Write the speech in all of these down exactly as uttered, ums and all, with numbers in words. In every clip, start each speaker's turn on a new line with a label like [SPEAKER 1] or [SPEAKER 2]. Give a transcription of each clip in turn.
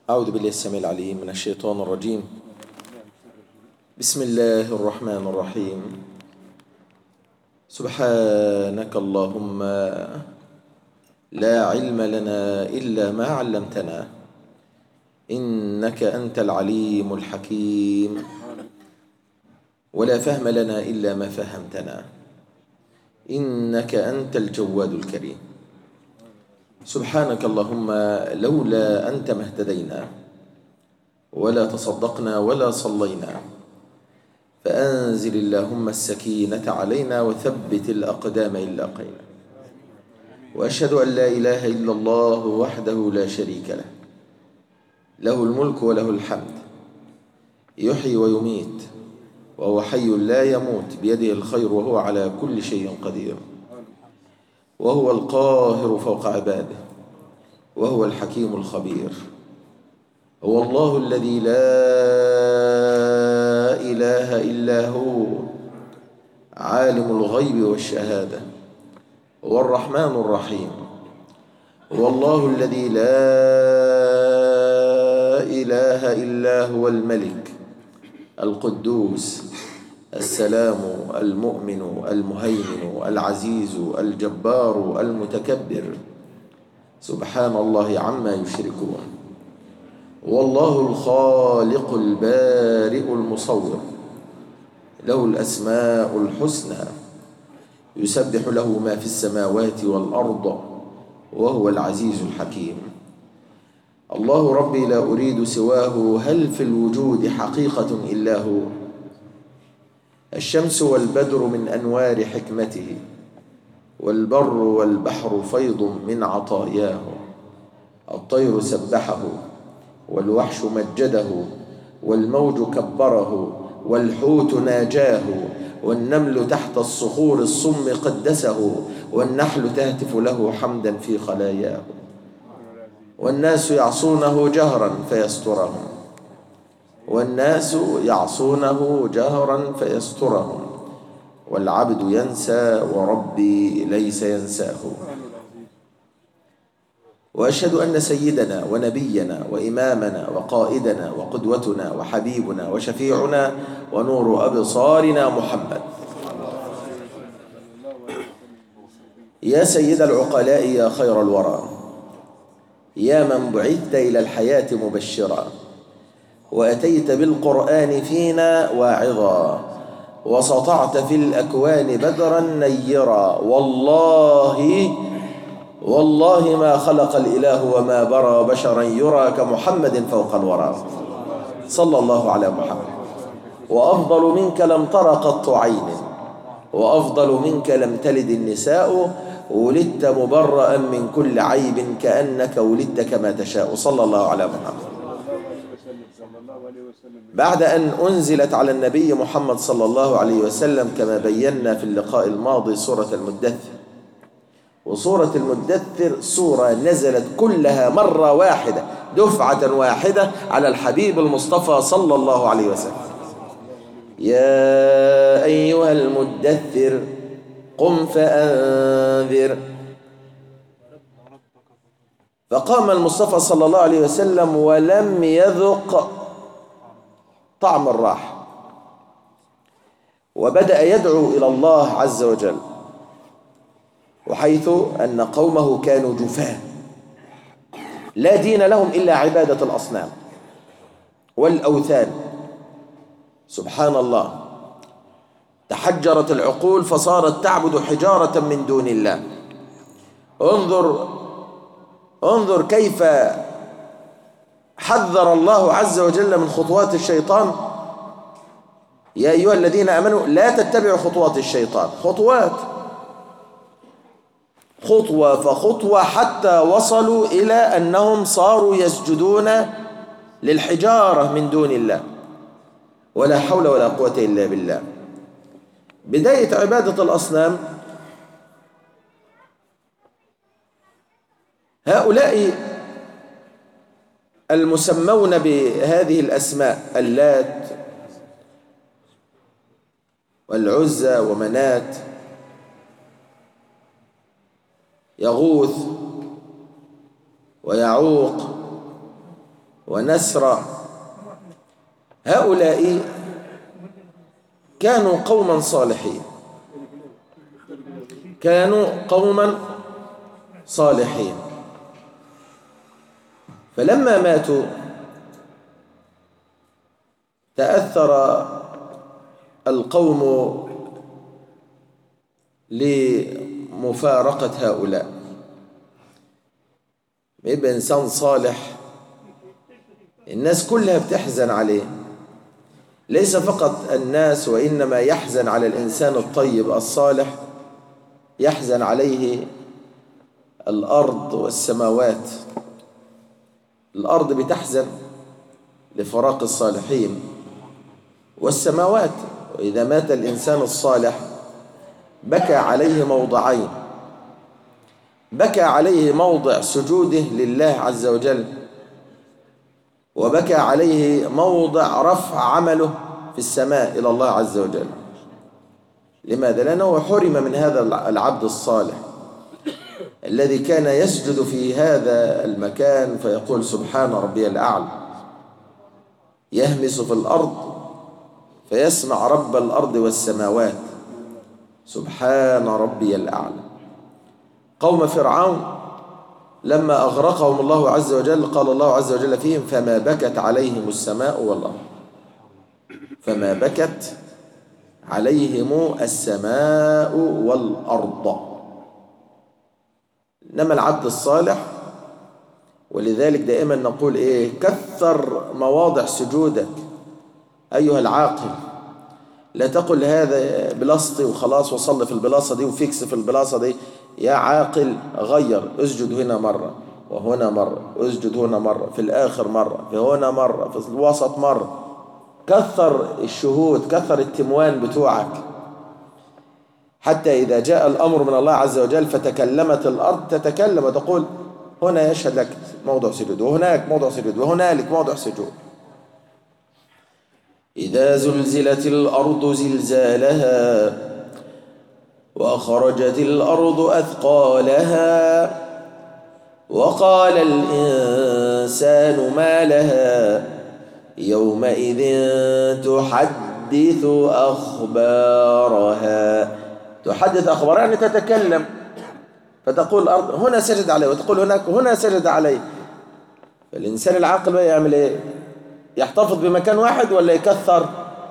[SPEAKER 1] أعوذ بالله السميع العليم من الشيطان الرجيم. بسم الله الرحمن الرحيم. سبحانك اللهم لا علم لنا إلا ما علمتنا، إنك أنت العليم الحكيم، ولا فهم لنا إلا ما فهمتنا، إنك أنت الجواد الكريم. سبحانك اللهم لولا أنت ما اهتدينا ولا تصدقنا ولا صلينا، فأنزل اللهم السكينة علينا وثبت الأقدام إن لاقينا. وأشهد أن لا إله إلا الله وحده لا شريك له، له الملك وله الحمد، يحيي ويميت وهو حي لا يموت، بيده الخير وهو على كل شيء قدير، وهو القاهر فوق عباده، وهو الحكيم الخبير. هو الله الذي لا إله إلا هو، عالم الغيب والشهادة، هو الرحمن الرحيم. هو الله الذي لا إله إلا هو الملك القدوس السلام المؤمن المهيمن العزيز الجبار المتكبر، سبحان الله عما يشركون. والله الخالق البارئ المصور، له الأسماء الحسنى، يسبح له ما في السماوات والأرض، وهو العزيز الحكيم. الله ربي لا أريد سواه، هل في الوجود حقيقة إلا هو؟ الشمس والبدر من أنوار حكمته، والبر والبحر فيض من عطاياه، الطير سبحه والوحش مجده، والموج كبره والحوت ناجاه، والنمل تحت الصخور الصم قدسه، والنحل تهتف له حمدا في خلاياه، والناس يعصونه جهرا فيسترهم، والناس يعصونه جهرا فيسترهم، والعبد ينسى وربي ليس ينساه. وأشهد أن سيدنا ونبينا وإمامنا وقائدنا وقدوتنا وحبيبنا وشفيعنا ونور أبصارنا محمد. يا سيد العقلاء يا خير الورى، يا من بعثت إلى الحياة مبشرا، وأتيت بالقرآن فينا واعظا، وسطعت في الأكوان بدرا نيرا. والله والله ما خلق الإله وما برى بشرا يرى كمحمد فوق الورى، صلى الله على محمد. وأفضل منك لم تر قط عين، وأفضل منك لم تلد النساء، ولدت مبرأ من كل عيب كأنك ولدت كما تشاء، صلى الله على محمد. بعد أن أنزلت على النبي محمد صلى الله عليه وسلم كما بينا في اللقاء الماضي سورة المدثر، وسورة المدثر سورة نزلت كلها مرة واحدة دفعة واحدة على الحبيب المصطفى صلى الله عليه وسلم. يا أيها المدثر قم فأنذر. فقام المصطفى صلى الله عليه وسلم ولم يذق طعم الراحة، وبدأ يدعو إلى الله عز وجل، وحيث أن قومه كانوا جفاة لا دين لهم إلا عبادة الأصنام والأوثان. سبحان الله، تحجرت العقول فصارت تعبد حجارة من دون الله. انظر انظر كيف حذر الله عز وجل من خطوات الشيطان. يا أيها الذين آمنوا لا تتبعوا خطوات الشيطان، خطوات خطوة فخطوة حتى وصلوا إلى أنهم صاروا يسجدون للحجارة من دون الله، ولا حول ولا قوة إلا بالله. بداية عبادة الأصنام، هؤلاء المسمون بهذه الأسماء، اللات والعزى ومنات، يغوث ويعوق ونسر. هؤلاء كانوا قوما صالحين، كانوا قوما صالحين، فلما ماتوا تأثر القوم لمفارقة هؤلاء. يبقى إنسان صالح الناس كلها بتحزن عليه، ليس فقط الناس، وإنما يحزن على الإنسان الطيب الصالح، يحزن عليه الأرض والسماوات. الأرض بتحزن لفراق الصالحين، والسماوات، وإذا مات الإنسان الصالح بكى عليه موضعين: بكى عليه موضع سجوده لله عز وجل، وبكى عليه موضع رفع عمله في السماء إلى الله عز وجل. لماذا؟ لأنه حرم من هذا العبد الصالح الذي كان يسجد في هذا المكان فيقول سبحان ربي الأعلى، يهمس في الأرض فيسمع رب الأرض والسماوات سبحان ربي الأعلى. قوم فرعون لما أغرقهم الله عز وجل قال الله عز وجل فيهم: فما بكت عليهم السماء والأرض، فما بكت عليهم السماء والأرض. إنما العبد الصالح، ولذلك دائما نقول إيه؟ كثر مواضع سجودك أيها العاقل. لا تقل هذا بلاصتي وخلاص وصل في البلاصة دي وفيكس في البلاصة دي. يا عاقل غير، اسجد هنا مرة وهنا مرة، اسجد هنا مرة، في الآخر مرة، في هنا مرة، في الوسط مرة. كثر الشهود، كثر التموان بتوعك، حتى إذا جاء الأمر من الله عز وجل فتكلمت الأرض تتكلم وتقول هنا يشهد لك موضع سجود، وهناك موضع سجود، وهنالك موضع سجود. إذا زلزلت الأرض زلزالها وأخرجت الأرض أثقالها وقال الإنسان ما لها يومئذ تحدث أخبارها. تحدث أخبارها يعني تتكلم، فتقول الأرض هنا سجد عليه، وتقول هناك هنا سجد عليه. فالإنسان العاقل بقى يعمل إيه؟ يحتفظ بمكان واحد ولا يكثر؟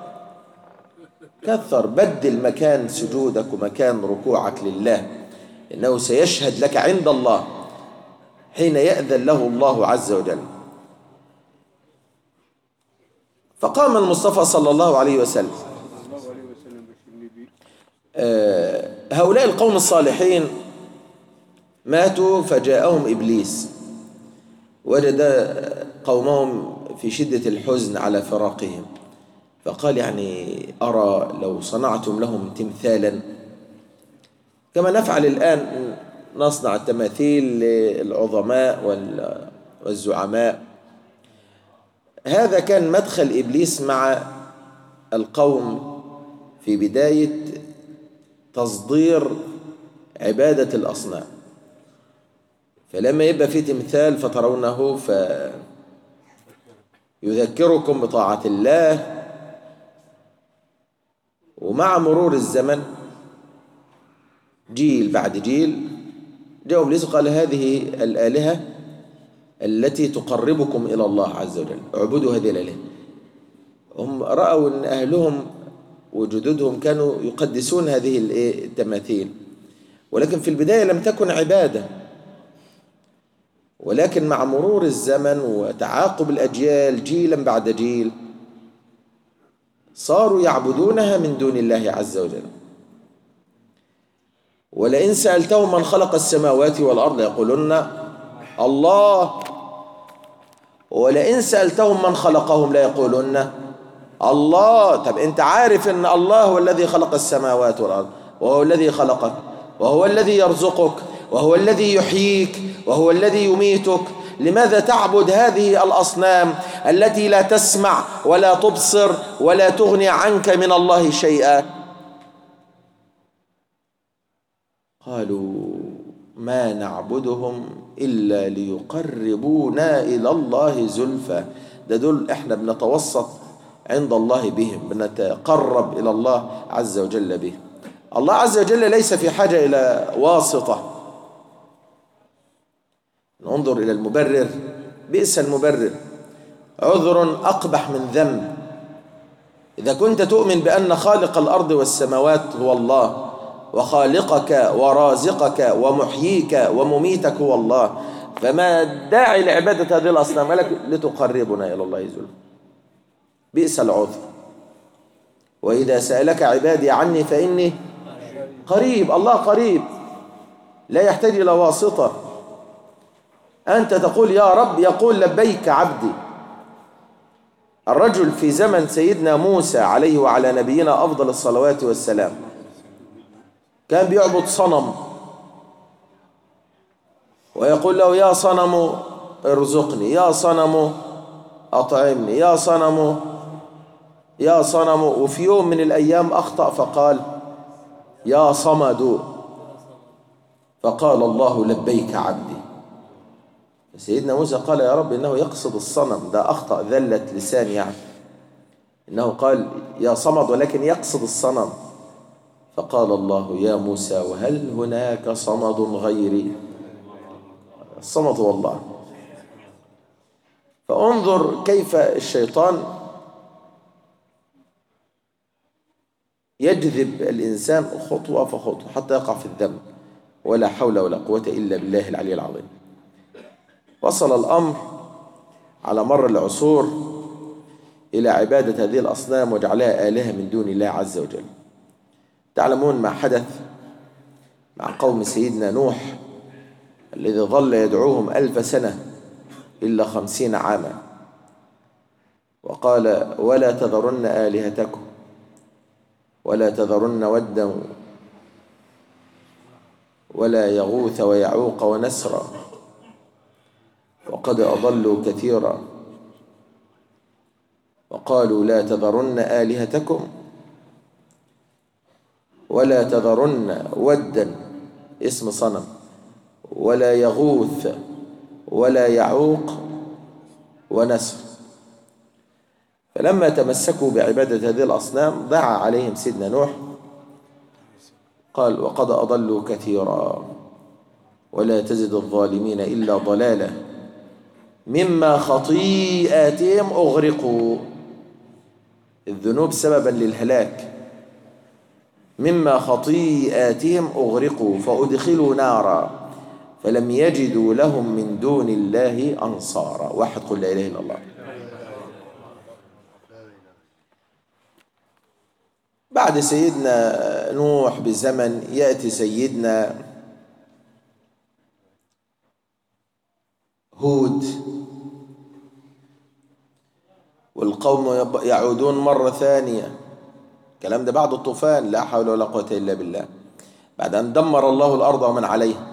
[SPEAKER 1] كثر، بدل مكان سجودك ومكان ركوعك لله، إنه سيشهد لك عند الله حين يأذن له الله عز وجل. فقام المصطفى صلى الله عليه وسلم. هؤلاء القوم الصالحين ماتوا فجاءهم إبليس، وجد قومهم في شدة الحزن على فراقهم، فقال يعني أرى لو صنعتم لهم تمثالا كما نفعل الآن، نصنع التماثيل للعظماء والزعماء. هذا كان مدخل إبليس مع القوم في بداية تصدير عبادة الأصنام. فلما يبقى في تمثال فترونه فيذكركم بطاعة الله، ومع مرور الزمن جيل بعد جيل جاء إبليس وقال هذه الآلهة التي تقربكم إلى الله عز وجل، اعبدوا هذه الآلهة. هم رأوا أن أهلهم وجدودهم كانوا يقدسون هذه التماثيل، ولكن في البداية لم تكن عبادة، ولكن مع مرور الزمن وتعاقب الأجيال جيلا بعد جيل صاروا يعبدونها من دون الله عز وجل. ولئن سألتهم من خلق السماوات والأرض يقولون الله، ولئن سألتهم من خلقهم لا يقولون الله. طب أنت عارف أن الله هو الذي خلق السماوات والأرض، وهو الذي خلقك، وهو الذي يرزقك، وهو الذي يحييك، وهو الذي يميتك. لماذا تعبد هذه الأصنام التي لا تسمع ولا تبصر ولا تغني عنك من الله شيئا؟ قالوا ما نعبدهم إلا ليقربونا إلى الله زلفى. ده دول إحنا بنتوسط عند الله بهم، بنتقرب إلى الله عز وجل بهم. الله عز وجل ليس في حاجة إلى واسطة. ننظر إلى المبرر، بئس المبرر، عذر أقبح من ذنب. إذا كنت تؤمن بأن خالق الأرض والسماوات هو الله، وخالقك ورازقك ومحييك ومميتك هو الله، فما الداعي لعبادة هذه الأصنام؟ لك لتقربنا إلى الله زلفى. بئس العذر. وإذا سألك عبادي عني فإني قريب. الله قريب لا يحتاج إلى واسطة. أنت تقول يا رب، يقول لبيك عبدي. الرجل في زمن سيدنا موسى عليه وعلى نبينا أفضل الصلوات والسلام كان بيعبد صنم، ويقول له يا صنم ارزقني، يا صنم أطعمني، يا صنم يا صنم. وفي يوم من الأيام أخطأ فقال يا صمد، فقال الله لبيك عبدي. سيدنا موسى قال يا رب إنه يقصد الصنم، ده أخطأ ذلة لسان يعني، إنه قال يا صمد ولكن يقصد الصنم. فقال الله يا موسى وهل هناك صمد غيري؟ الصمد هو الله. فانظر كيف الشيطان يجذب الإنسان خطوة فخطوة حتى يقع في الذنب، ولا حول ولا قوة إلا بالله العلي العظيم. وصل الأمر على مر العصور إلى عبادة هذه الأصنام وجعلها آلهة من دون الله عز وجل. تعلمون ما حدث مع قوم سيدنا نوح الذي ظل يدعوهم ألف سنة إلا خمسين عاما، وقال ولا تذرن آلهتكم ولا تذرن ودا ولا يغوث ويعوق ونسرا وقد أضلوا كثيرا. وقالوا لا تذرن آلهتكم ولا تذرن ودا اسم صنم ولا يغوث ولا يعوق ونسر. فلما تمسكوا بعبادة هذه الأصنام دعا عليهم سيدنا نوح قال وقد أضلوا كثيرا ولا تزد الظالمين إلا ضلالا مما خطيئاتهم أغرقوا. الذنوب سببا للهلاك. مما خطيئاتهم أغرقوا فأدخلوا نارا فلم يجدوا لهم من دون الله أنصارا. واحد قل لا إله إلا الله. بعد سيدنا نوح بزمن يأتي سيدنا هود، والقوم يعودون مرة ثانية. الكلام ده بعد الطوفان، لا حول ولا قوة إلا بالله، بعد أن دمر الله الأرض ومن عليها.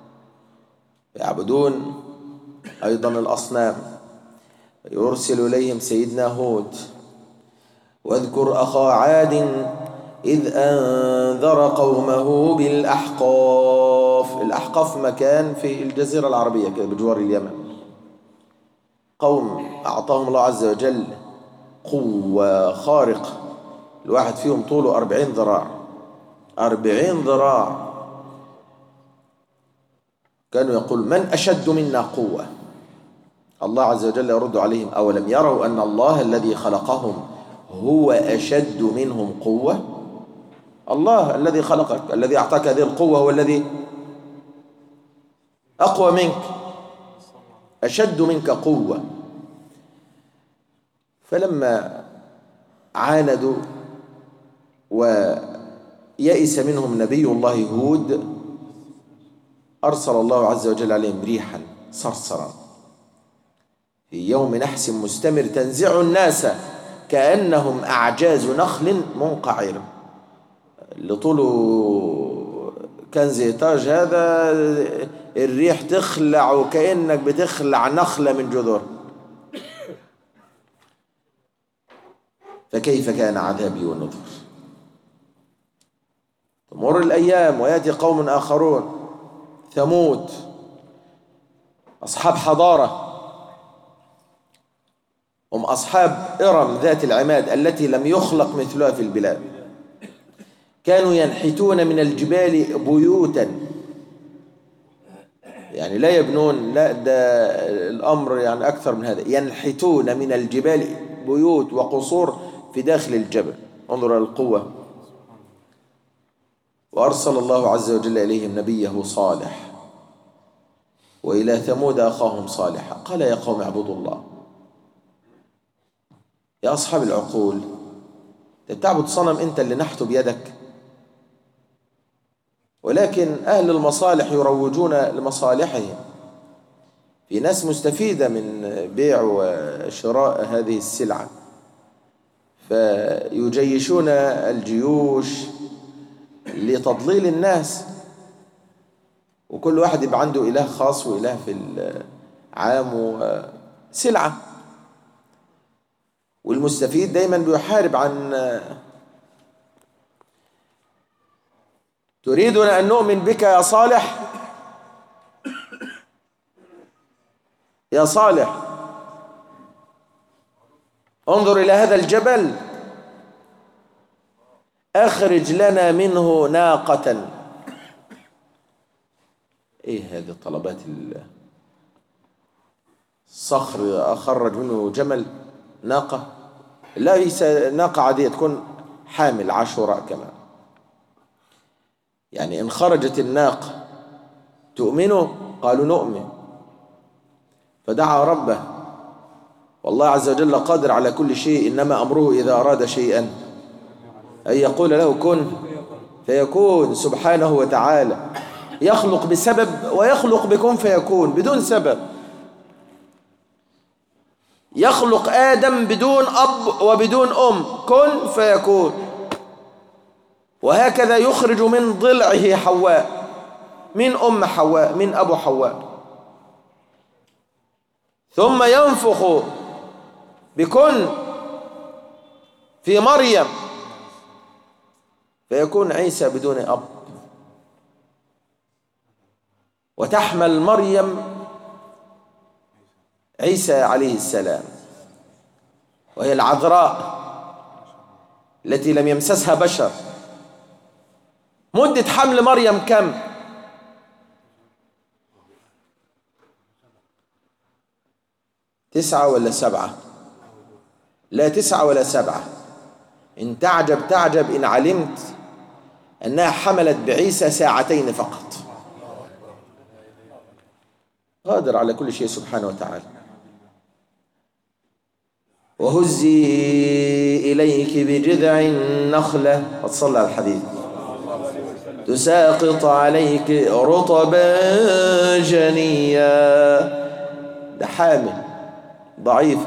[SPEAKER 1] يعبدون أيضا الأصنام. يرسل إليهم سيدنا هود واذكر أخا عاد إذ أنذر قومه بالأحقاف. الأحقاف مكان في الجزيرة العربية كده بجوار اليمن. قوم أعطاهم الله عز وجل قوة خارقة، الواحد فيهم طوله أربعين ذراع. أربعين ذراع. كانوا يقول من أشد منا قوة؟ الله عز وجل يرد عليهم أولم يروا أن الله الذي خلقهم هو أشد منهم قوة؟ الله الذي خلقك الذي أعطاك هذه القوة هو الذي أقوى منك، أشد منك قوة. فلما عاندوا ويئس منهم نبي الله هود أرسل الله عز وجل عليهم ريحا صرصرا في يوم نحس مستمر تنزع الناس كأنهم أعجاز نخل منقعر. اللي طوله كان زي تاج هذا الريح تخلع وكأنك بتخلع نخلة من جذور. فكيف كان عذابي ونذر؟ تمر الأيام ويأتي قوم آخرون ثمود أصحاب حضارة، هم أصحاب إرم ذات العماد التي لم يخلق مثلها في البلاد. كانوا ينحتون من الجبال بيوتا، يعني لا يبنون، لا ده الأمر يعني أكثر من هذا، ينحتون من الجبال بيوت وقصور في داخل الجبل. انظر القوة. وأرسل الله عز وجل إليهم نبيه صالح، وإلى ثمود أخاهم صالحا قال يا قوم اعبدوا الله. يا أصحاب العقول، تعبد صنم أنت اللي نحته بيدك؟ ولكن أهل المصالح يروجون لمصالحهم. في ناس مستفيدة من بيع وشراء هذه السلعة، فيجيشون الجيوش لتضليل الناس، وكل واحد يبقى عنده إله خاص وإله في العام وسلعة، والمستفيد دايما بيحارب عن. تريدنا أن نؤمن بك يا صالح؟ يا صالح انظر إلى هذا الجبل، أخرج لنا منه ناقة. إيه هذه طلبات الصخر؟ أخرج منه جمل، ناقة؟ لا، ليس ناقة عادية، تكون حامل عاشوراء كمان. يعني إن خرجت الناقة تؤمنوا؟ قالوا نؤمن. فدعا ربه، والله عز وجل قادر على كل شيء، إنما أمره إذا أراد شيئا أن يقول له كن فيكون. سبحانه وتعالى يخلق بسبب ويخلق بكن فيكون بدون سبب. يخلق آدم بدون أب وبدون أم، كن فيكون. وهكذا يخرج من ضلعه حواء، من أم حواء، من أبو حواء، ثم ينفخ بكن في مريم فيكون عيسى بدون أب. وتحمل مريم عيسى عليه السلام، وهي العذراء التي لم يمسسها بشر. مدة حمل مريم كم؟ تسعة ولا سبعة؟ لا، تسعة ولا سبعة. إن تعجب تعجب إن علمت أنها حملت بعيسى ساعتين فقط. قادر على كل شيء سبحانه وتعالى. وهزي إليك بجذع النخلة، وتصلى على الحديث، تساقط عليك رطبا جنيا. ده حامل ضعيفة،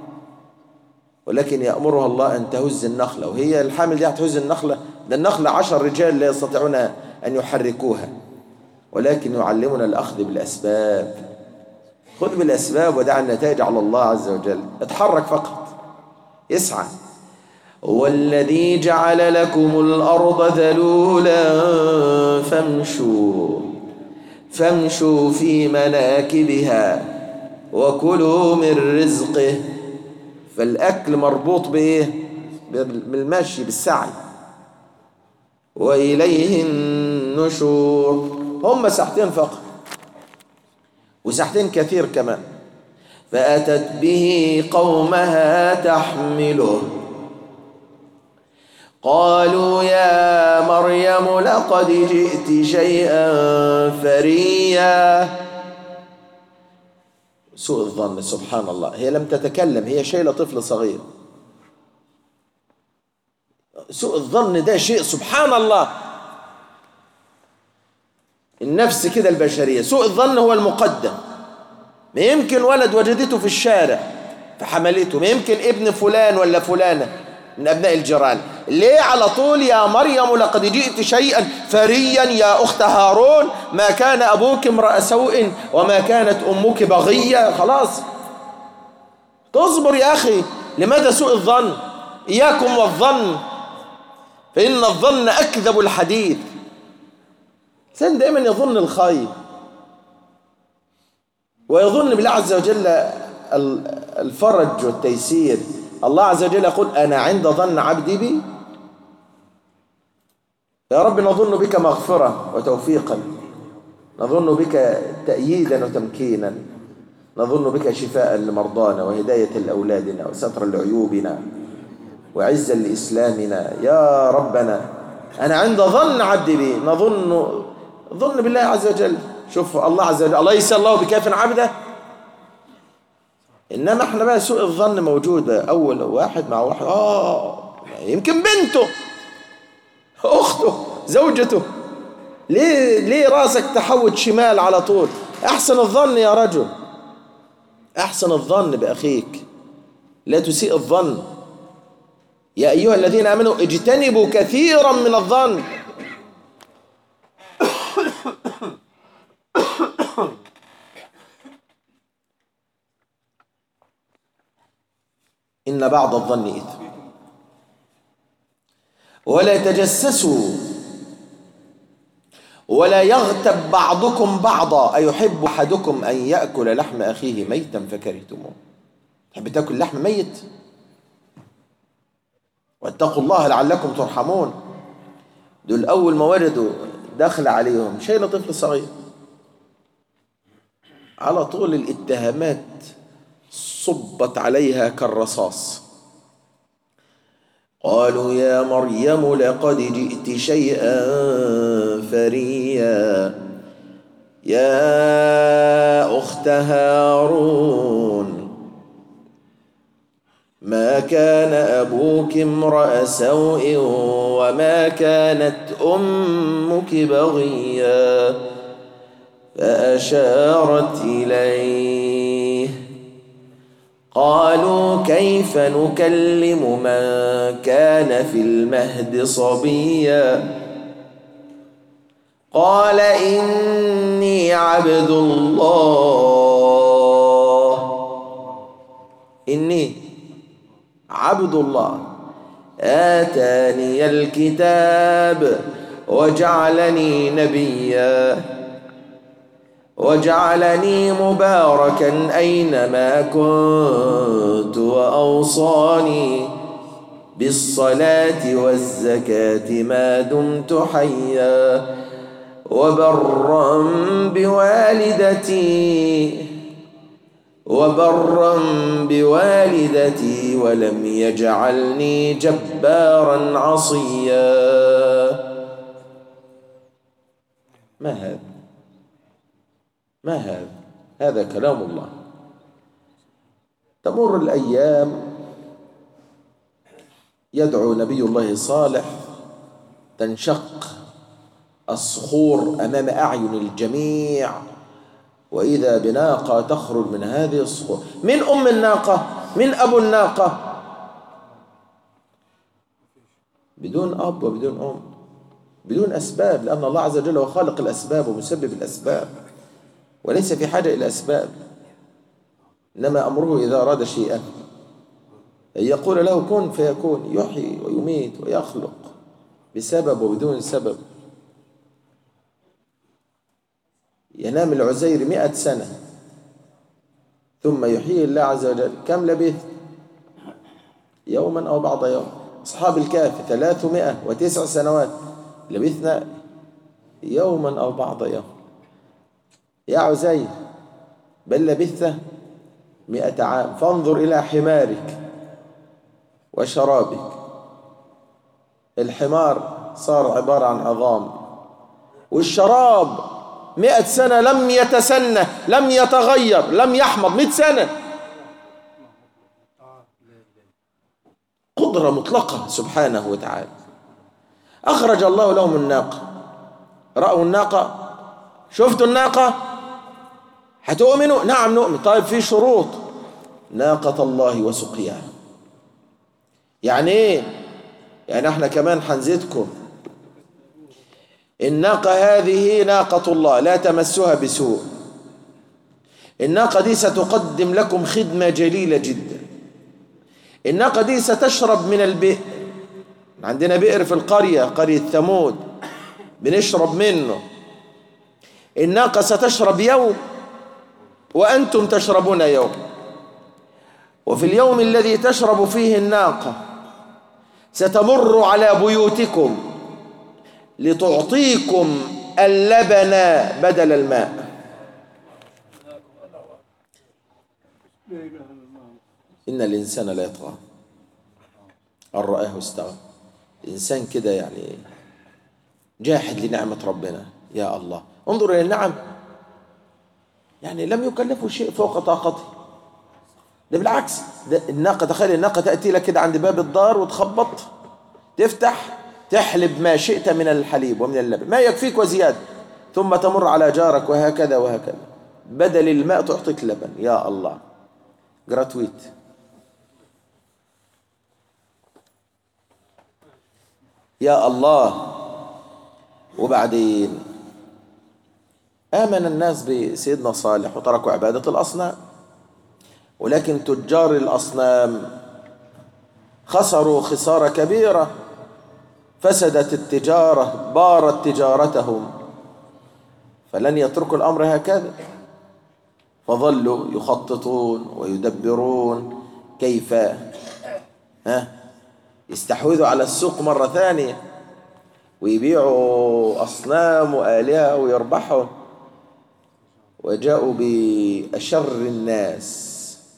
[SPEAKER 1] ولكن يأمرها الله أن تهز النخلة. وهي الحامل دي هتهز النخلة؟ ده النخلة عشر رجال لا يستطيعون أن يحركوها، ولكن يعلمنا الأخذ بالأسباب. خذ بالأسباب ودع النتائج على الله عز وجل. اتحرك فقط، اسعى. هو الذي جعل لكم الأرض ذلولا فامشوا فامشوا في مناكبها وكلوا من رزقه. فالأكل مربوط بإيه؟ بالمشي، بالسعي. وإليه النشور. هم ساعتين فقط، وساعتين كثير كمان. فأتت به قومها تحمله قالوا يا مريم لقد جئت شيئا فريا. سوء الظن، سبحان الله. هي لم تتكلم، هي شايلة طفل صغير. سوء الظن ده شيء سبحان الله، النفس كده البشرية. سوء الظن هو المقدم. ما يمكن ولد وجدته في الشارع فحملته، ما يمكن ابن فلان ولا فلانة من أبناء الجيران. ليه على طول يا مريم لقد جئت شيئا فريا يا أخت هارون، ما كان أبوك امرأ سوء وما كانت أمك بغية؟ خلاص تصبر يا أخي. لماذا سوء الظن؟ إياكم والظن، فإن الظن أكذب الحديث. الإنسان دائما يظن الخير، ويظن بالله عز وجل الفرج والتيسير. الله عز وجل يقول أنا عند ظن عبدي بي. يا رب نظن بك مغفرة وتوفيقا، نظن بك تأييدا وتمكينا، نظن بك شفاء لمرضانا وهداية لأولادنا وسترا لعيوبنا وعزا لإسلامنا. يا ربنا أنا عند ظن عبدي بي، نظن ظن بالله عز وجل. شوف الله عز وجل، الله يسأل الله بكاف عبده. إنما احنا بقى سوء الظن موجودة، أول واحد مع واحد آه يمكن بنته، أخته، زوجته. ليه ليه راسك تحوت شمال على طول؟ أحسن الظن يا رجل، أحسن الظن بأخيك، لا تسيء الظن. يا أيها الذين آمنوا اجتنبوا كثيرا من الظن. إن بعض الظن إثم. ولا تجسسوا ولا يغتب بعضكم بعضا أيحب أحدكم أن يأكل لحم أخيه ميتا فكرهتموه. تحب تأكل لحم ميت؟ واتقوا الله لعلكم ترحمون. دول أول ما وردوا دخل عليهم شيل طفل صغير، على طول الاتهامات صبت عليها كالرصاص. قالوا يا مريم لقد جئت شيئا فريا يا أخت هارون ما كان أبوك امرأ سوء وما كانت أمك بغيا فأشارت إليه. قالوا كيف نكلم من كان في المهد صبيا قال إني عبد الله إني عبد الله آتاني الكتاب وجعلني نبيا وجعلني مباركا أينما كنت وأوصاني بالصلاة والزكاة ما دمت حيا وبرا بوالدتي وبرا بوالدتي ولم يجعلني جبارا عصيا. ما هذا؟ ما هذا؟ هذا كلام الله. تمر الأيام، يدعو نبي الله صالح، تنشق الصخور أمام أعين الجميع، وإذا بناقة تخرج من هذه الصخور. من أم الناقة؟ من أبو الناقة؟ بدون أب وبدون أم، بدون أسباب، لأن الله عز وجل هو خالق الأسباب ومسبب الأسباب وليس في حاجة إلى أسباب. إنما أمره إذا أراد شيئا يقول له كن فيكون، يحيي ويميت ويخلق بسبب وبدون سبب. ينام العزير مئة سنة ثم يحيي الله عز وجل. كم لبث؟ يوما أو بعض يوم. أصحاب الكهف ثلاثمائة وتسع سنوات، لبثنا يوما أو بعض يوم. يا عزير بل لبثت مئة عام. فانظر إلى حمارك وشرابك. الحمار صار عبارة عن عظام، والشراب مئة سنة لم يتسنى، لم يتغير، لم يحمض. مئة سنة قدرة مطلقة سبحانه وتعالى. أخرج الله لهم الناقة. رأوا الناقة، شفتوا الناقة؟ هتؤمنوا؟ نعم نؤمن. طيب في شروط. ناقة الله وسقياها. يعني ايه؟ يعني احنا كمان حنزيدكم. الناقة هذه ناقة الله لا تمسها بسوء. الناقة دي ستقدم لكم خدمة جليلة جدا. الناقة دي ستشرب من البئر. عندنا بئر في القرية، قرية ثمود، بنشرب منه. الناقة ستشرب يوم وأنتم تشربون يوم، وفي اليوم الذي تشرب فيه الناقة ستمر على بيوتكم لتعطيكم اللبن بدل الماء. إن الإنسان لا يطغى أن رآه استغنى. الإنسان كده يعني جاحد لنعمة ربنا. يا الله، انظر إلى النعم، يعني لم يكلفه شيء فوق طاقته. ده بالعكس، ده الناقة، تخيل الناقة تأتي لك كده عند باب الدار وتخبط، تفتح، تحلب ما شئت من الحليب ومن اللبن، ما يكفيك وزيادة، ثم تمر على جارك وهكذا وهكذا، بدل الماء تعطيك لبن. يا الله، جراتويت. يا الله. وبعدين آمن الناس بسيدنا صالح وتركوا عبادة الأصنام، ولكن تجار الأصنام خسروا خسارة كبيرة، فسدت التجارة، بارت تجارتهم، فلن يتركوا الأمر هكذا، فظلوا يخططون ويدبرون كيف ها يستحوذوا على السوق مرة ثانية ويبيعوا أصنام وآلهة ويربحوا. وجاءوا بأشر الناس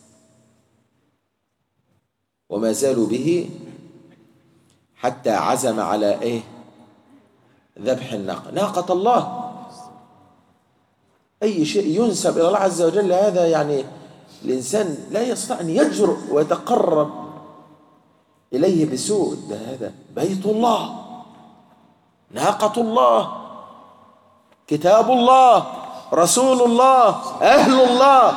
[SPEAKER 1] وما زالوا به حتى عزم على إيه؟ ذبح الناقة، ناقة الله. أي شيء ينسب إلى الله عز وجل هذا يعني الإنسان لا يستطيع أن يجرؤ ويتقرب إليه بسوء. ده هذا بيت الله، ناقة الله، كتاب الله، رسول الله، أهل الله.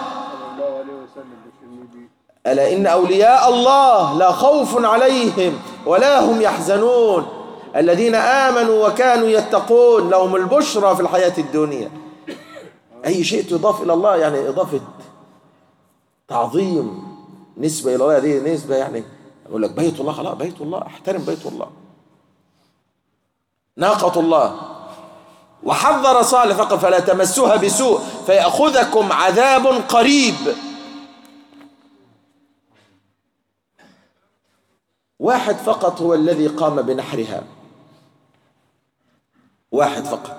[SPEAKER 1] ألا إن أولياء الله لا خوف عليهم ولا هم يحزنون، الذين آمنوا وكانوا يتقون لهم البشرى في الحياة الدنيا. أي شيء تضاف إلى الله يعني إضافة تعظيم، نسبة إلى الله، هذه نسبة يعني أقول لك بيت الله، خلاص بيت الله، احترم بيت الله، ناقة الله. وحذر صالح فقال فلا تمسوها بسوء فيأخذكم عذاب قريب. واحد فقط هو الذي قام بنحرها، واحد فقط.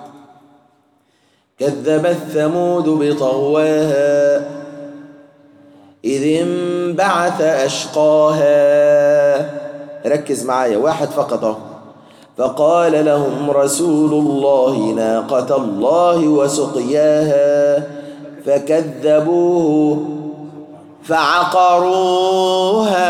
[SPEAKER 1] كذبت ثمود بطغواها إذ انبعث أشقاها. ركز معايا، واحد فقط اهو. فقال لهم رسول الله ناقة الله وسقياها فكذبوه فعقروها.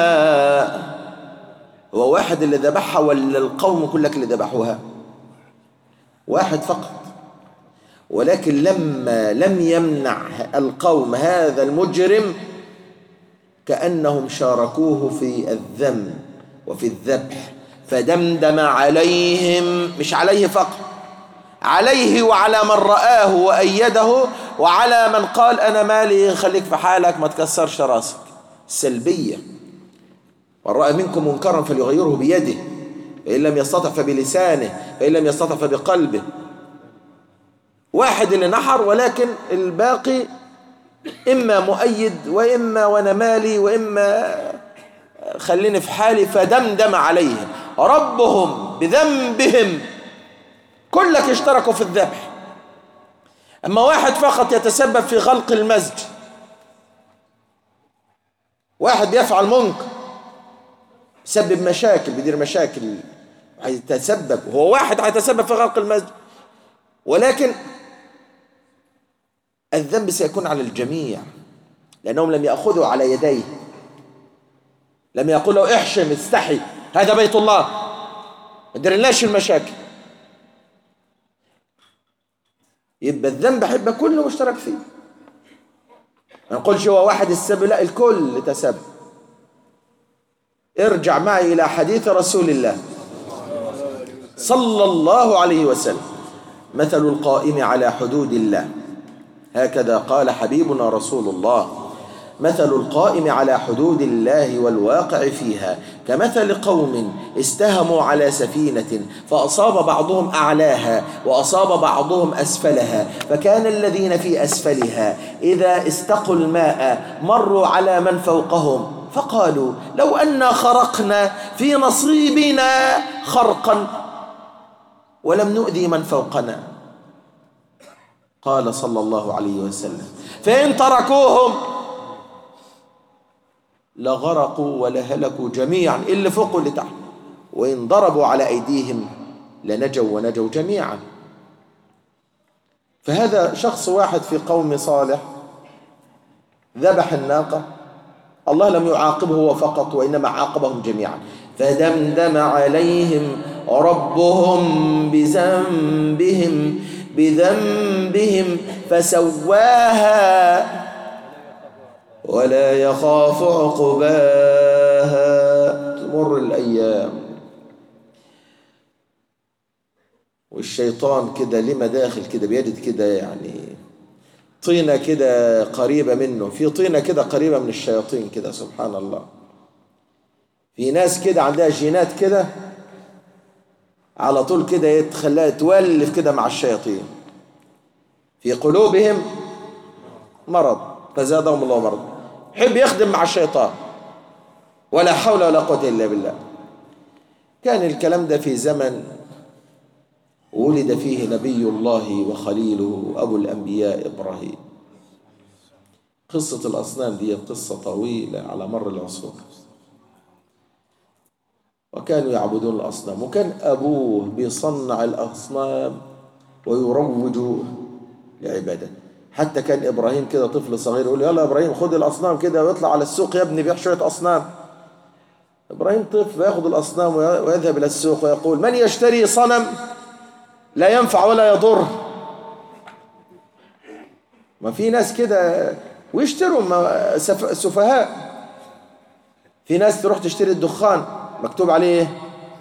[SPEAKER 1] هو واحد اللي ذبحها ولا القوم كلك اللي ذبحوها؟ واحد فقط. ولكن لما لم يمنع القوم هذا المجرم كأنهم شاركوه في الذم وفي الذبح، فدمدم عليهم، مش عليه فقط، عليه وعلى من رآه وأيده وعلى من قال أنا مالي، خليك في حالك ما تكسرش راسك. السلبية. من رأى منكم منكرا فليغيره بيده فإن لم يستطع فبلسانه فإن لم يستطع فبقلبه. واحد اللي نحر، ولكن الباقي إما مؤيد وإما وأنا مالي وإما خليني في حالي. فدمدم عليهم ربهم بذنبهم، كلك اشتركوا في الذبح. أما واحد فقط يتسبب في غلق المسجد، واحد بيفعل منكر يسبب مشاكل، بيدير مشاكل، هيتسبب، وهو واحد هيتسبب في غلق المسجد، ولكن الذنب سيكون على الجميع لأنهم لم يأخذوا على يديه، لم يقولوا احشم استحي هذا بيت الله، ما درناش المشاكل. يبقى الذنب هيبقى كله مشترك فيه، ما نقولش هو واحد السبب، لا، الكل تسبب. ارجع معي إلى حديث رسول الله صلى الله عليه وسلم: مثل القائم على حدود الله، هكذا قال حبيبنا رسول الله مثل القائم على حدود الله والواقع فيها كمثل قوم استهموا على سفينة فأصاب بعضهم أعلاها وأصاب بعضهم أسفلها، فكان الذين في أسفلها إذا استقوا الماء مروا على من فوقهم فقالوا لو أنا خرقنا في نصيبنا خرقا ولم نؤذي من فوقنا. قال صلى الله عليه وسلم فإن تركوهم لغرقوا ولهلكوا جميعا، اللي فوق واللي تحت، وإن ضربوا على أيديهم لنجوا ونجوا جميعا. فهذا شخص واحد في قوم صالح ذبح الناقة، الله لم يعاقبه هو فقط وإنما عاقبهم جميعا، فدمدم عليهم ربهم بذنبهم بذنبهم فسواها ولا يخاف عقباها. تمر الأيام والشيطان كده ليه مداخل كده بيجد كده، يعني طينة كده قريبة منه، في طينة كده قريبة من الشياطين كده. سبحان الله، في ناس كده عندها جينات كده على طول كده يتخليها تولف كده مع الشياطين، في قلوبهم مرض فزادهم الله مرض، يحب يخدم مع الشيطان، ولا حول ولا قوة إلا بالله. كان الكلام ده في زمن ولد فيه نبي الله وخليله أبو الأنبياء إبراهيم. قصة الأصنام دي قصة طويلة على مر العصور، وكانوا يعبدون الأصنام، وكان أبوه بيصنع الأصنام ويروج لعبادة. حتى كان إبراهيم كده طفل صغير يقول يلا إبراهيم خد الأصنام كده ويطلع على السوق يا ابني بيع شوية أصنام. إبراهيم طفل يأخذ الأصنام ويذهب إلى السوق ويقول من يشتري صنم لا ينفع ولا يضر. ما في ناس كده ويشتروا سفهاء. في ناس تروح تشتري الدخان مكتوب عليه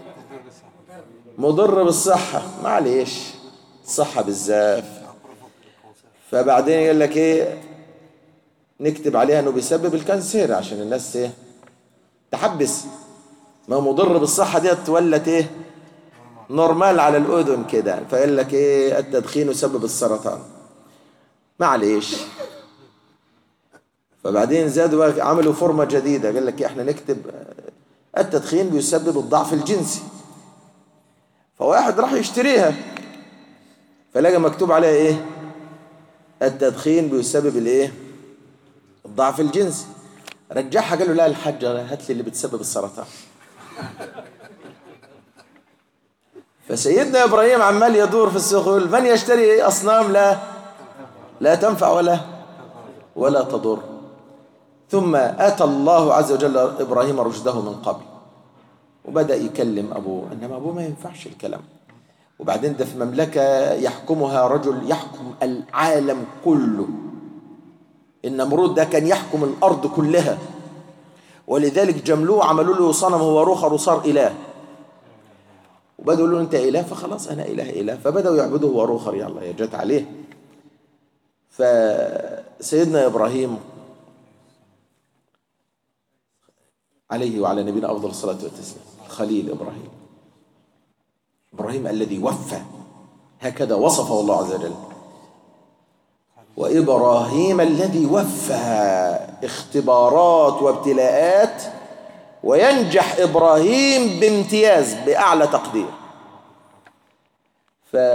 [SPEAKER 1] مضر بالصحة، معليش الصحة بالزاف، فبعدين يقول لك ايه نكتب عليها انه بيسبب الكانسير عشان الناس ايه تحبس. ما مضر بالصحة دي تولت ايه نورمال على الأذن كده، فيقول لك ايه التدخين يسبب السرطان، معليش. فبعدين زادوا عملوا فورمة جديدة قال لك احنا نكتب التدخين بيسبب الضعف الجنسي. فواحد راح يشتريها فلقى مكتوب عليها ايه التدخين بيسبب الايه الضعف الجنسي. رجعها قال له لا الحاج هات لي اللي بتسبب السرطان. فسيدنا ابراهيم عمال يدور في السوق يقول من يشتري اصنام لا لا تنفع ولا ولا تضر. ثم اتى الله عز وجل ابراهيم رشده من قبل وبدأ يكلم أبوه، إنما أبوه ما ينفعش الكلام. وبعدين ده في مملكة يحكمها رجل يحكم العالم كله. النمرود ده كان يحكم الأرض كلها، ولذلك جملوه عملوا له صنم هو روخر وصار إله، وبدأوا يقولوا أنت إله، فخلاص أنا إله إله، فبدأوا يعبدوه هو روخر. يلا يا جت عليه. فسيدنا إبراهيم عليه وعلى نبينا أفضل الصلاة والتسليم خليل إبراهيم، إبراهيم الذي وفى، هكذا وصفه الله عز وجل. وإبراهيم الذي وفى اختبارات وابتلاءات، وينجح إبراهيم بامتياز بأعلى تقدير. ف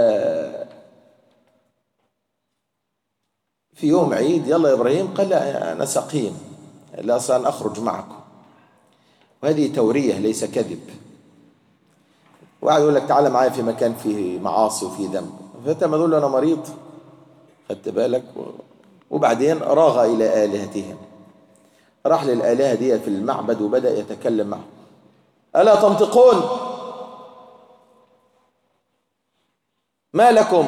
[SPEAKER 1] في يوم عيد يلا يا إبراهيم قال لا أنا سقيم لا سأخرج معكم، وهذه تورية ليس كذب. واحد يقول لك تعال معايا في مكان فيه معاصي وفيه ذنب، فانت ما تقول له انا مريض، خدت بالك؟ وبعدين راغ الى الهتهم، راح للالهه دي في المعبد وبدا يتكلم معهم. الا تنطقون؟ ما لكم؟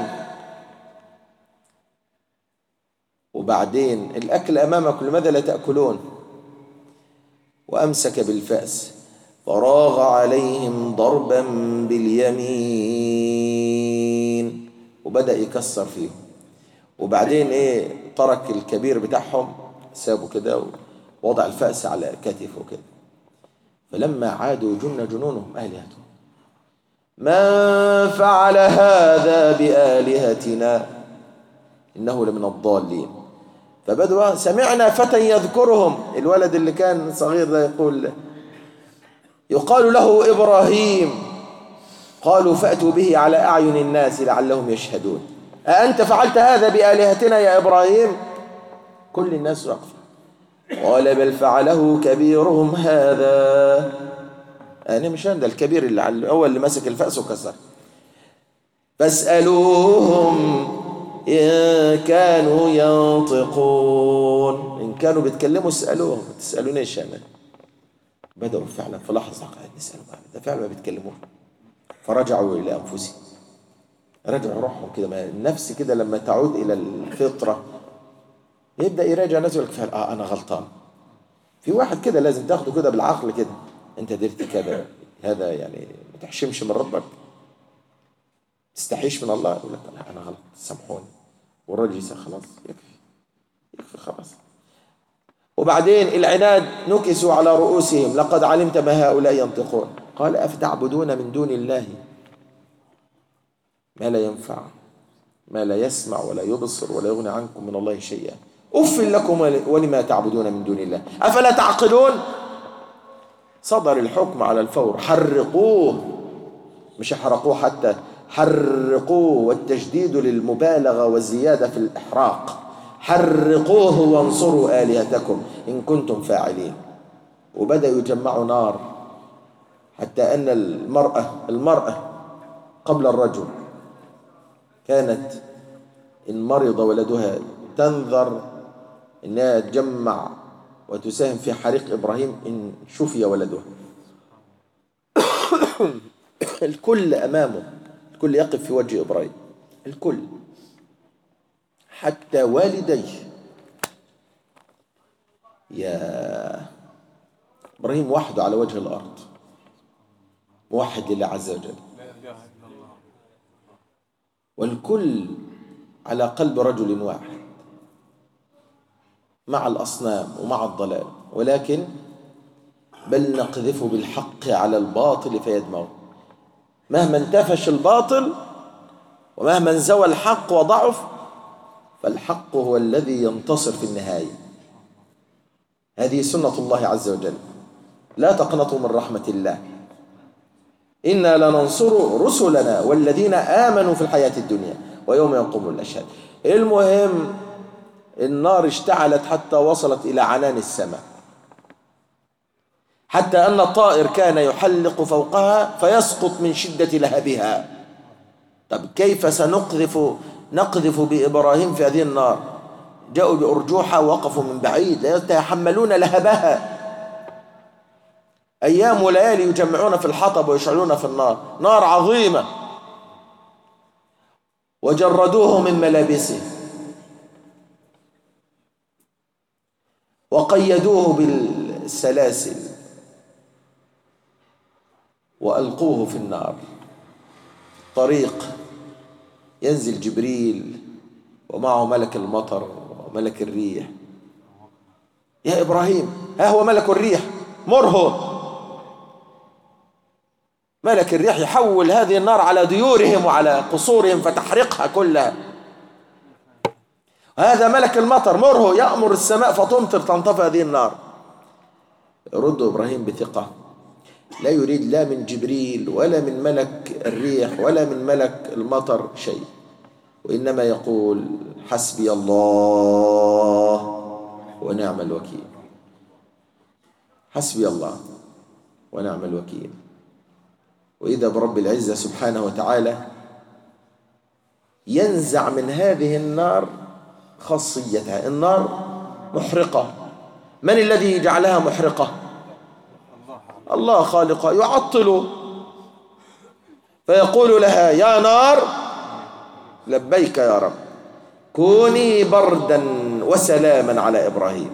[SPEAKER 1] وبعدين الاكل امامكم لماذا لا تاكلون؟ وأمسك بالفأس فراغ عليهم ضربا باليمين وبدأ يكسر فيهم. وبعدين إيه ترك الكبير بتاعهم سابه كده وضع الفأس على كتفه كده. فلما عادوا جن جنونهم آلهتهم من فعل هذا بآلهتنا إنه لمن الضالين. فبدوا سمعنا فتى يذكرهم، الولد اللي كان صغير ده يقول يقال له إبراهيم، قالوا فأتوا به على أعين الناس لعلهم يشهدون أأنت فعلت هذا بآلهتنا يا إبراهيم؟ كل الناس وقف. قال بل فعله كبيرهم هذا، أنا مش ده الكبير اللي هو اللي مسك الفأس وكسر، فاسألوهم إن كانوا ينطقون، إن كانوا بيتكلموا اسألوهم، ما تسألونيش أنا. بدأوا فعلا في لحظة قاعد نسألوا ده فعلا ما بيتكلمون، فرجعوا إلى أنفسهم، رجعوا روحهم كده. النفس كده لما تعود إلى الفطرة يبدأ يراجع نفسه يقول لك آه أنا غلطان. في واحد كده لازم تاخده كده بالعقل كده، أنت درت كذا، هذا يعني ما تحشمش من ربك، تستحيش من الله، يقول لك لا أنا غلط سامحوني، والراجل يسأل خلاص يكفي يكفي خلاص. وبعدين العناد نكسوا على رؤوسهم لقد علمت ما هؤلاء ينطقون. قال أفتعبدون من دون الله ما لا ينفع ما لا يسمع ولا يبصر ولا يغني عنكم من الله شيئا أف لكم ولما تعبدون من دون الله أفلا تعقلون. صدر الحكم على الفور، حرقوه، مش حرقوه حتى، حرقوه، والتجديد للمبالغة والزيادة في الإحراق. حرقوه وانصروا آلهتكم إن كنتم فاعلين. وبدأوا يجمعوا نار، حتى أن المرأة المرأة قبل الرجل كانت إن مرض ولدها تنذر إنها تجمع وتساهم في حريق إبراهيم إن شفي ولدها. الكل أمامه، الكل يقف في وجه إبراهيم، الكل حتى والديه. يا إبراهيم وحده على وجه الأرض، موحد لله عز وجل، والكل على قلب رجل واحد مع الأصنام ومع الضلال. ولكن بل نقذف بالحق على الباطل فيدمغه. مهما انتفش الباطل ومهما انزوى الحق وضعف، فالحق هو الذي ينتصر في النهاية. هذه سنة الله عز وجل. لا تقنطوا من رحمة الله، إنا لننصر رسلنا والذين آمنوا في الحياة الدنيا ويوم يقوم الأشهاد. المهم النار اشتعلت حتى وصلت إلى عنان السماء، حتى أن الطائر كان يحلق فوقها فيسقط من شدة لهبها. طب كيف سنقذف نقذف بإبراهيم في هذه النار؟ جاءوا بأرجوحة ووقفوا من بعيد لا يتحملون لهبها. أيام وليالي يجمعون في الحطب ويشعلون في النار، نار عظيمة. وجردوه من ملابسه وقيدوه بالسلاسل وألقوه في النار. طريق ينزل جبريل ومعه ملك المطر وملك الريح. يا إبراهيم ها هو ملك الريح مره. ملك الريح يحول هذه النار على ديورهم وعلى قصورهم فتحرقها كلها. هذا ملك المطر مره يأمر السماء فتمطر تنطفئ هذه النار. يرد إبراهيم بثقة، لا يريد لا من جبريل ولا من ملك الريح ولا من ملك المطر شيء، وإنما يقول حسبي الله ونعم الوكيل. حسبي الله ونعم الوكيل. وإذا برب العزة سبحانه وتعالى ينزع من هذه النار خاصيتها. النار محرقة، من الذي جعلها محرقة؟ الله خالقها. يعطل فيقول لها يا نار لبيك يا رب كوني بردا وسلاما على إبراهيم.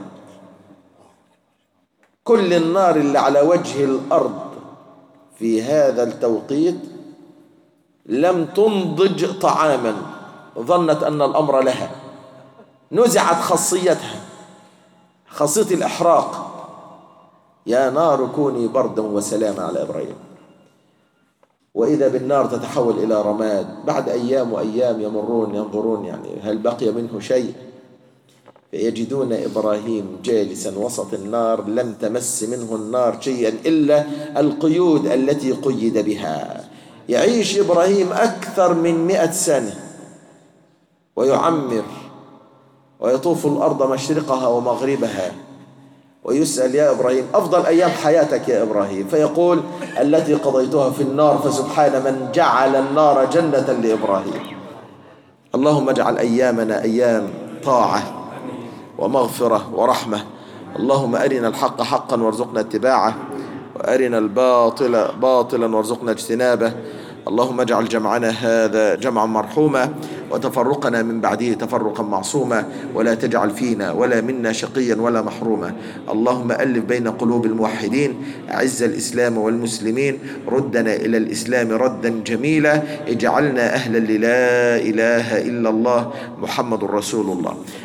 [SPEAKER 1] كل النار اللي على وجه الأرض في هذا التوقيت لم تنضج طعاما، ظنت أن الأمر لها، نزعت خاصيتها خاصية الإحراق. يا نار كوني بردا وسلاما على إبراهيم. وإذا بالنار تتحول إلى رماد. بعد أيام وأيام يمرون ينظرون يعني هل بقي منه شيء، فيجدون إبراهيم جالسا وسط النار لم تمس منه النار شيئا إلا القيود التي قيد بها. يعيش إبراهيم أكثر من مئة سنة ويعمر ويطوف الأرض مشرقها ومغربها، ويسأل يا إبراهيم أفضل أيام حياتك يا إبراهيم، فيقول التي قضيتها في النار، فسبحان من جعل النار جنة لإبراهيم. اللهم اجعل أيامنا أيام طاعة ومغفرة ورحمة. اللهم أرنا الحق حقا وارزقنا اتباعه، وأرنا الباطل باطلا وارزقنا اجتنابه. اللهم اجعل جمعنا هذا جمعا مرحوما، وتفرقنا من بعده تفرقا معصوما، ولا تجعل فينا ولا منا شقيا ولا محروما. اللهم ألف بين قلوب الموحدين، أعز الإسلام والمسلمين، ردنا إلى الإسلام ردا جميلا، اجعلنا أهلا للا إله إلا الله محمد رسول الله.